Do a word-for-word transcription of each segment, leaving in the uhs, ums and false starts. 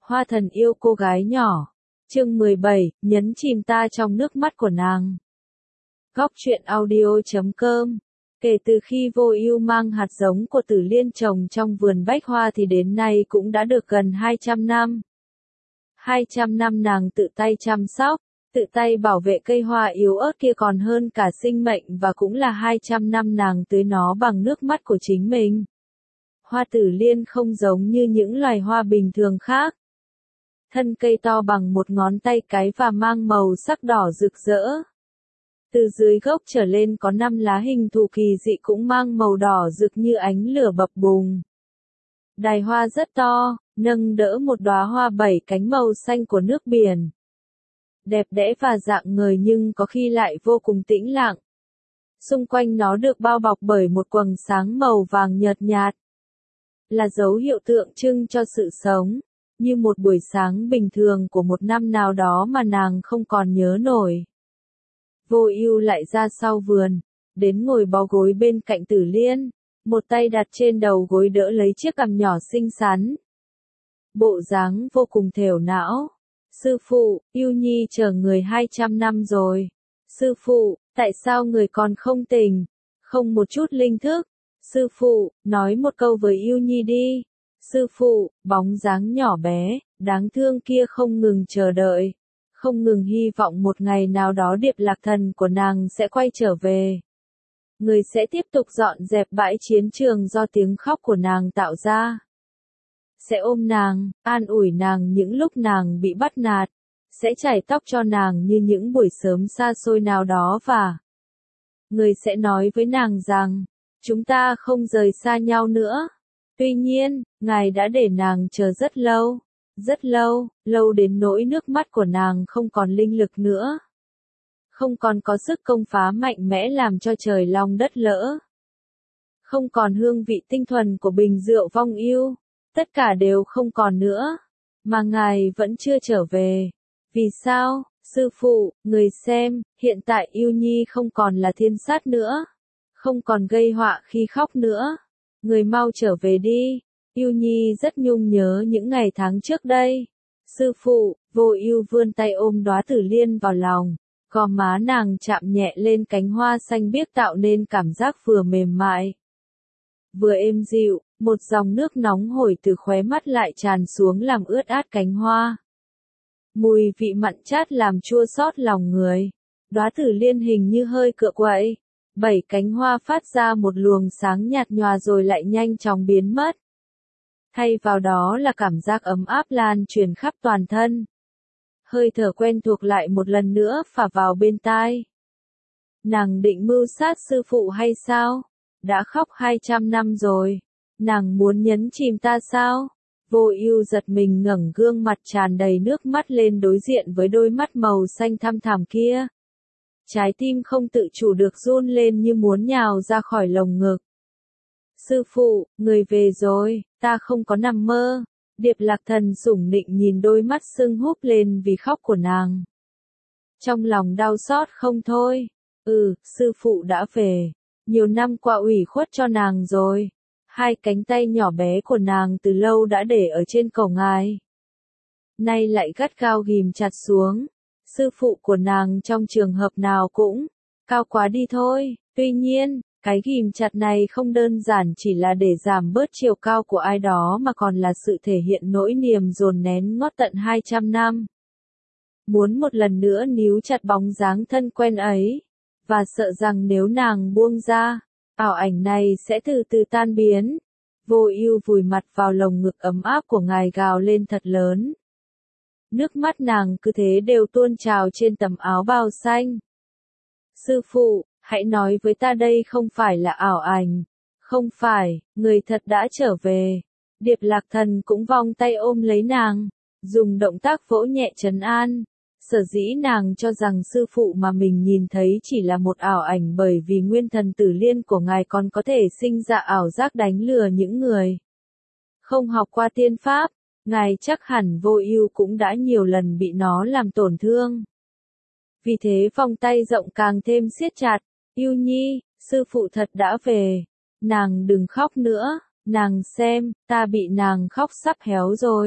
Hoa thần yêu cô gái nhỏ. Chương mười bảy, nhấn chìm ta trong nước mắt của nàng. Góc truyện audio chấm com. Kể từ khi Vô Ưu mang hạt giống của Tử Liên trồng trong vườn bách hoa thì đến nay cũng đã được gần hai trăm năm. hai trăm năm nàng tự tay chăm sóc, tự tay bảo vệ cây hoa yếu ớt kia còn hơn cả sinh mệnh, và cũng là hai trăm năm nàng tưới nó bằng nước mắt của chính mình. Hoa Tử Liên không giống như những loài hoa bình thường khác. Thân cây to bằng một ngón tay cái và mang màu sắc đỏ rực rỡ. Từ dưới gốc trở lên có năm lá hình thù kỳ dị cũng mang màu đỏ rực như ánh lửa bập bùng. Đài hoa rất to, nâng đỡ một đóa hoa bảy cánh màu xanh của nước biển. Đẹp đẽ và rạng ngời nhưng có khi lại vô cùng tĩnh lặng. Xung quanh nó được bao bọc bởi một quầng sáng màu vàng nhợt nhạt. Là dấu hiệu tượng trưng cho sự sống, như một buổi sáng bình thường của một năm nào đó mà nàng không còn nhớ nổi. Vô Ưu lại ra sau vườn, đến ngồi bó gối bên cạnh Tử Liên, một tay đặt trên đầu gối đỡ lấy chiếc cằm nhỏ xinh xắn. Bộ dáng vô cùng thều não. Sư phụ, Ưu Nhi chờ người hai trăm năm rồi. Sư phụ, tại sao người còn không tỉnh, không một chút linh thức? Sư phụ, nói một câu với Ưu Nhi đi. Sư phụ, bóng dáng nhỏ bé, đáng thương kia không ngừng chờ đợi, không ngừng hy vọng một ngày nào đó Điệp Lạc Thần của nàng sẽ quay trở về. Người sẽ tiếp tục dọn dẹp bãi chiến trường do tiếng khóc của nàng tạo ra. Sẽ ôm nàng, an ủi nàng những lúc nàng bị bắt nạt, sẽ chải tóc cho nàng như những buổi sớm xa xôi nào đó và người sẽ nói với nàng rằng, chúng ta không rời xa nhau nữa. Tuy nhiên, Ngài đã để nàng chờ rất lâu, rất lâu, lâu đến nỗi nước mắt của nàng không còn linh lực nữa. Không còn có sức công phá mạnh mẽ làm cho trời long đất lỡ. Không còn hương vị tinh thuần của bình rượu vong ưu, tất cả đều không còn nữa. Mà Ngài vẫn chưa trở về. Vì sao, sư phụ, người xem, hiện tại Ưu Nhi không còn là thiên sát nữa. Không còn gây họa khi khóc nữa. Người mau trở về đi. Ưu Nhi rất nhung nhớ những ngày tháng trước đây. Sư phụ, Vô Ưu vươn tay ôm đóa Tử Liên vào lòng, gò má nàng chạm nhẹ lên cánh hoa xanh biếc tạo nên cảm giác vừa mềm mại, vừa êm dịu. Một dòng nước nóng hổi từ khóe mắt lại tràn xuống làm ướt át cánh hoa. Mùi vị mặn chát làm chua xót lòng người. Đóa Tử Liên hình như hơi cựa quậy. Bảy cánh hoa phát ra một luồng sáng nhạt nhòa rồi lại nhanh chóng biến mất. Thay vào đó là cảm giác ấm áp lan truyền khắp toàn thân. Hơi thở quen thuộc lại một lần nữa phả vào bên tai. Nàng định mưu sát sư phụ hay sao? Đã khóc hai trăm năm rồi. Nàng muốn nhấn chìm ta sao? Vô Ưu giật mình ngẩng gương mặt tràn đầy nước mắt lên đối diện với đôi mắt màu xanh thăm thẳm kia. Trái tim không tự chủ được run lên như muốn nhào ra khỏi lồng ngực. Sư phụ, người về rồi, ta không có nằm mơ. Điệp Lạc Thần sủng nịnh nhìn đôi mắt sưng húp lên vì khóc của nàng. Trong lòng đau xót không thôi. Ừ, sư phụ đã về. Nhiều năm qua ủy khuất cho nàng rồi. Hai cánh tay nhỏ bé của nàng từ lâu đã để ở trên cổ Ngài. Nay lại gắt gao ghìm chặt xuống. Sư phụ của nàng trong trường hợp nào cũng cao quá đi thôi. Tuy nhiên, cái ghìm chặt này không đơn giản chỉ là để giảm bớt chiều cao của ai đó mà còn là sự thể hiện nỗi niềm dồn nén ngót tận hai trăm năm. Muốn một lần nữa níu chặt bóng dáng thân quen ấy, và sợ rằng nếu nàng buông ra, ảo ảnh này sẽ từ từ tan biến. Vô Ưu vùi mặt vào lồng ngực ấm áp của Ngài gào lên thật lớn. Nước mắt nàng cứ thế đều tuôn trào trên tấm áo bào xanh. Sư phụ, hãy nói với ta đây không phải là ảo ảnh. Không phải, người thật đã trở về. Điệp Lạc Thần cũng vòng tay ôm lấy nàng, dùng động tác vỗ nhẹ trấn an. Sở dĩ nàng cho rằng sư phụ mà mình nhìn thấy chỉ là một ảo ảnh bởi vì nguyên thần Tử Liên của Ngài còn có thể sinh ra ảo giác đánh lừa những người không học qua tiên pháp. Ngài chắc hẳn Vô Ưu cũng đã nhiều lần bị nó làm tổn thương. Vì thế vòng tay rộng càng thêm siết chặt. Ưu Nhi, sư phụ thật đã về. Nàng đừng khóc nữa. Nàng xem, ta bị nàng khóc sắp héo rồi.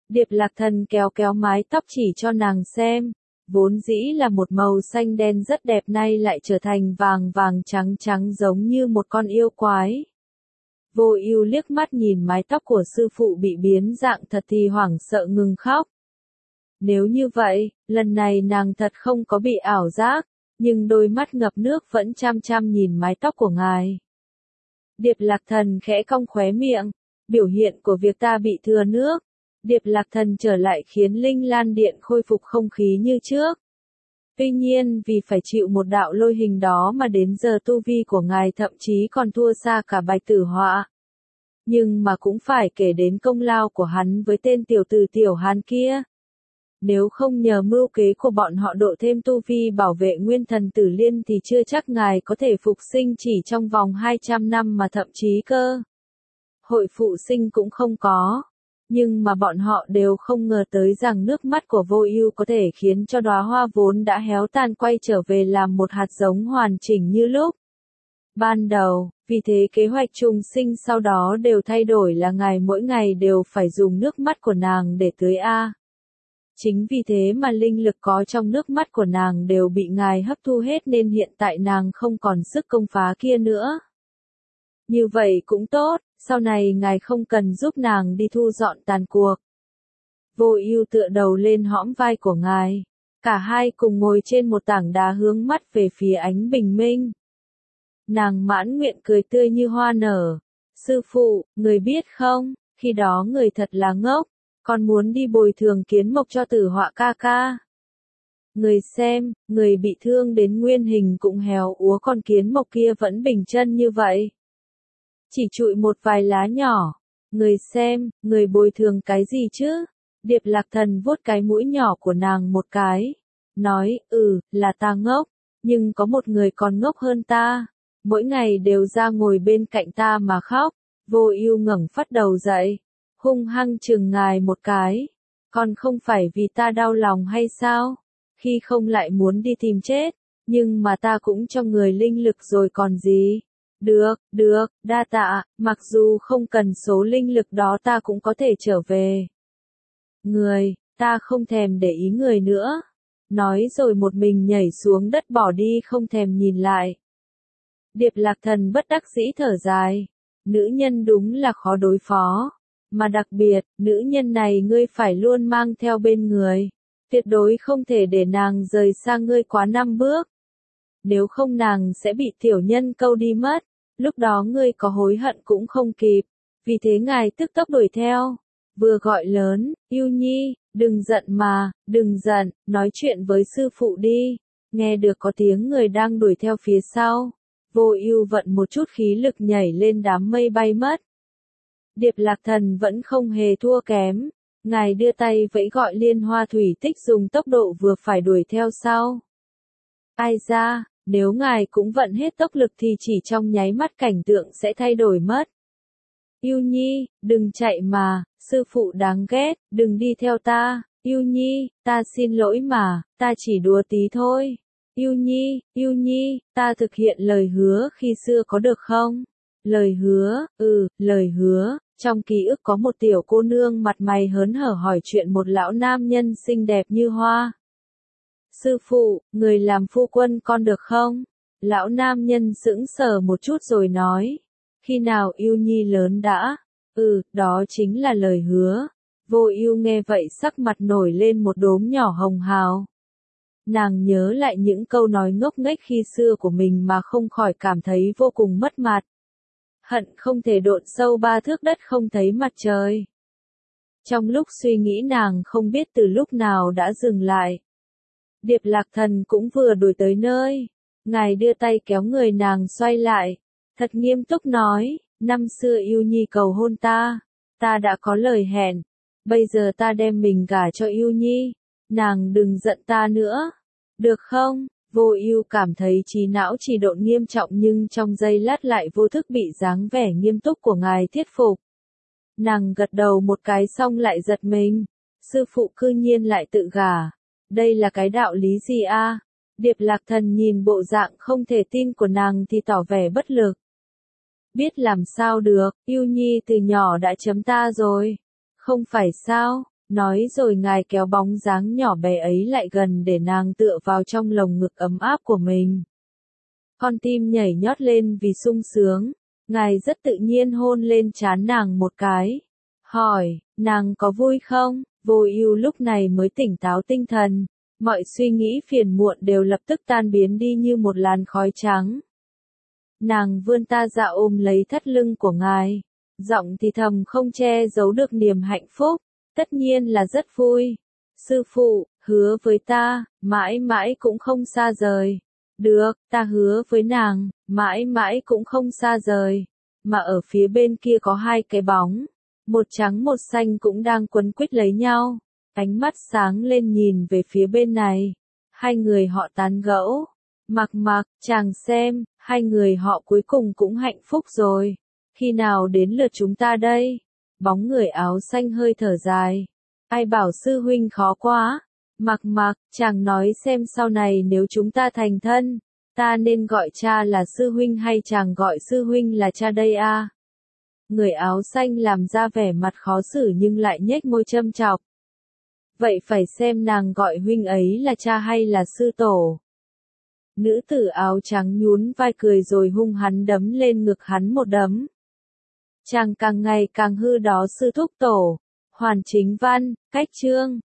Điệp Lạc Thần kéo kéo mái tóc chỉ cho nàng xem, vốn dĩ là một màu xanh đen rất đẹp nay lại trở thành vàng vàng trắng trắng giống như một con yêu quái. Vô Ưu liếc mắt nhìn mái tóc của sư phụ bị biến dạng thật thì hoảng sợ ngừng khóc. Nếu như vậy, lần này nàng thật không có bị ảo giác, nhưng đôi mắt ngập nước vẫn chăm chăm nhìn mái tóc của ngài. Điệp Lạc Thần khẽ cong khóe miệng, biểu hiện của việc ta bị thừa nước. Điệp Lạc Thần trở lại khiến Linh Lan Điện khôi phục không khí như trước. Tuy nhiên vì phải chịu một đạo lôi hình đó mà đến giờ tu vi của ngài thậm chí còn thua xa cả Bạch Tử Họa. Nhưng mà cũng phải kể đến công lao của hắn với tên tiểu tử Tiểu Hàn kia. Nếu không nhờ mưu kế của bọn họ độ thêm tu vi bảo vệ nguyên thần Tử Liên thì chưa chắc ngài có thể phục sinh chỉ trong vòng hai trăm năm mà thậm chí cơ. Hội phụ sinh cũng không có. Nhưng mà bọn họ đều không ngờ tới rằng nước mắt của Vô Ưu có thể khiến cho đóa hoa vốn đã héo tàn quay trở về làm một hạt giống hoàn chỉnh như lúc ban đầu, vì thế kế hoạch trùng sinh sau đó đều thay đổi là ngài mỗi ngày đều phải dùng nước mắt của nàng để tưới a. Chính vì thế mà linh lực có trong nước mắt của nàng đều bị ngài hấp thu hết nên hiện tại nàng không còn sức công phá kia nữa. Như vậy cũng tốt, sau này ngài không cần giúp nàng đi thu dọn tàn cuộc. Vô Ưu tựa đầu lên hõm vai của ngài, cả hai cùng ngồi trên một tảng đá hướng mắt về phía ánh bình minh. Nàng mãn nguyện cười tươi như hoa nở. Sư phụ, người biết không, khi đó người thật là ngốc, con muốn đi bồi thường Kiến Mộc cho Tử Họa ca ca. Người xem, người bị thương đến nguyên hình cũng héo úa còn Kiến Mộc kia vẫn bình chân như vậy. Chỉ trụi một vài lá nhỏ. Người xem, người bồi thường cái gì chứ? Điệp Lạc Thần vuốt cái mũi nhỏ của nàng một cái. Nói, ừ, là ta ngốc. Nhưng có một người còn ngốc hơn ta. Mỗi ngày đều ra ngồi bên cạnh ta mà khóc. Vô Ưu ngẩng phát đầu dậy. Hung hăng chừng ngài một cái. Còn không phải vì ta đau lòng hay sao? Khi không lại muốn đi tìm chết. Nhưng mà ta cũng cho người linh lực rồi còn gì? Được, được, đa tạ, mặc dù không cần số linh lực đó ta cũng có thể trở về. Người, ta không thèm để ý người nữa. Nói rồi một mình nhảy xuống đất bỏ đi không thèm nhìn lại. Điệp Lạc Thần bất đắc dĩ thở dài. Nữ nhân đúng là khó đối phó. Mà đặc biệt, nữ nhân này ngươi phải luôn mang theo bên người. Tuyệt đối không thể để nàng rời xa ngươi quá năm bước. Nếu không nàng sẽ bị tiểu nhân câu đi mất. Lúc đó ngươi có hối hận cũng không kịp. Vì thế ngài tức tốc đuổi theo. Vừa gọi lớn, Ưu Nhi, đừng giận mà, đừng giận, nói chuyện với sư phụ đi. Nghe được có tiếng người đang đuổi theo phía sau. Vô Ưu vận một chút khí lực nhảy lên đám mây bay mất. Điệp Lạc Thần vẫn không hề thua kém. Ngài đưa tay vẫy gọi Liên Hoa Thủy Tích dùng tốc độ vừa phải đuổi theo sau. Ai ra, nếu ngài cũng vận hết tốc lực thì chỉ trong nháy mắt cảnh tượng sẽ thay đổi mất. Ưu Nhi, đừng chạy mà, sư phụ đáng ghét, đừng đi theo ta. Ưu Nhi, ta xin lỗi mà, ta chỉ đùa tí thôi. Ưu Nhi, Ưu Nhi, ta thực hiện lời hứa khi xưa có được không? Lời hứa, ừ, lời hứa. Trong ký ức có một tiểu cô nương mặt mày hớn hở hỏi chuyện một lão nam nhân xinh đẹp như hoa. Sư phụ, người làm phu quân con được không? Lão nam nhân sững sờ một chút rồi nói. Khi nào Ưu Nhi lớn đã? Ừ, đó chính là lời hứa. Vô Ưu nghe vậy sắc mặt nổi lên một đốm nhỏ hồng hào. Nàng nhớ lại những câu nói ngốc nghếch khi xưa của mình mà không khỏi cảm thấy vô cùng mất mặt. Hận không thể độn sâu ba thước đất không thấy mặt trời. Trong lúc suy nghĩ nàng không biết từ lúc nào đã dừng lại. Điệp Lạc Thần cũng vừa đuổi tới nơi. Ngài đưa tay kéo người nàng xoay lại. Thật nghiêm túc nói, năm xưa Ưu Nhi cầu hôn ta. Ta đã có lời hẹn. Bây giờ ta đem mình gả cho Ưu Nhi. Nàng đừng giận ta nữa. Được không? Vô Ưu cảm thấy trí não trì độn nghiêm trọng nhưng trong giây lát lại vô thức bị dáng vẻ nghiêm túc của ngài thuyết phục. Nàng gật đầu một cái xong lại giật mình. Sư phụ cư nhiên lại tự gả. Đây là cái đạo lý gì a? Điệp Lạc Thần nhìn bộ dạng không thể tin của nàng thì tỏ vẻ bất lực. Biết làm sao được, Ưu Nhi từ nhỏ đã chấm ta rồi. Không phải sao, Nói rồi ngài kéo bóng dáng nhỏ bé ấy lại gần để nàng tựa vào trong lồng ngực ấm áp của mình. Con tim nhảy nhót lên vì sung sướng, ngài rất tự nhiên hôn lên trán nàng một cái. Hỏi, nàng có vui không? Vô Ưu lúc này mới tỉnh táo tinh thần, mọi suy nghĩ phiền muộn đều lập tức tan biến đi như một làn khói trắng. Nàng vươn ta ra ôm lấy thắt lưng của ngài, giọng thì thầm không che giấu được niềm hạnh phúc, tất nhiên là rất vui. Sư phụ, hứa với ta, mãi mãi cũng không xa rời. Được, ta hứa với nàng, mãi mãi cũng không xa rời. Mà ở phía bên kia có hai cái bóng, một trắng một xanh cũng đang quấn quýt lấy nhau. Ánh mắt sáng lên nhìn về phía bên này. Hai người họ tán gẫu. Mặc mặc, chàng xem, hai người họ cuối cùng cũng hạnh phúc rồi. Khi nào đến lượt chúng ta đây? Bóng người áo xanh hơi thở dài. Ai bảo sư huynh khó quá? Mặc mặc, chàng nói xem sau này nếu chúng ta thành thân, ta nên gọi cha là sư huynh hay chàng gọi sư huynh là cha đây a? Người áo xanh làm ra vẻ mặt khó xử nhưng lại nhếch môi châm chọc. Vậy phải xem nàng gọi huynh ấy là cha hay là sư tổ. Nữ tử áo trắng nhún vai cười rồi hung hắn đấm lên ngực hắn một đấm. Chàng càng ngày càng hư đó sư thúc tổ. Hoàn chính văn, cách chương.